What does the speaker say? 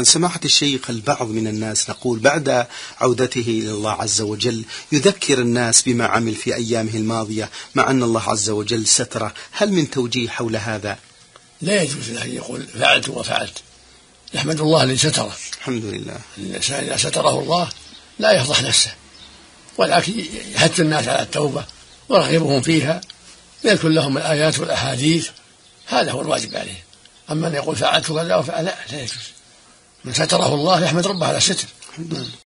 من سماحة الشيخ، البعض من الناس نقول بعد عودته إلى الله عز وجل يذكر الناس بما عمل في أيامه الماضية مع أن الله عز وجل ستره، هل من توجيه حول هذا؟ لا يجوز له يقول فعلت وفعلت، يحمد الله الذي ستره. الحمد لله. الإنسان إذا ستره الله لا يفضح نفسه، ولكن يحث الناس على التوبة ورغبهم فيها، يذكر لهم الآيات والأحاديث، هذا هو الواجب عليه. أما أن يقول فعلت كذا وفعل، لا يجوز. من ستره الله يحمد ربه على الستر.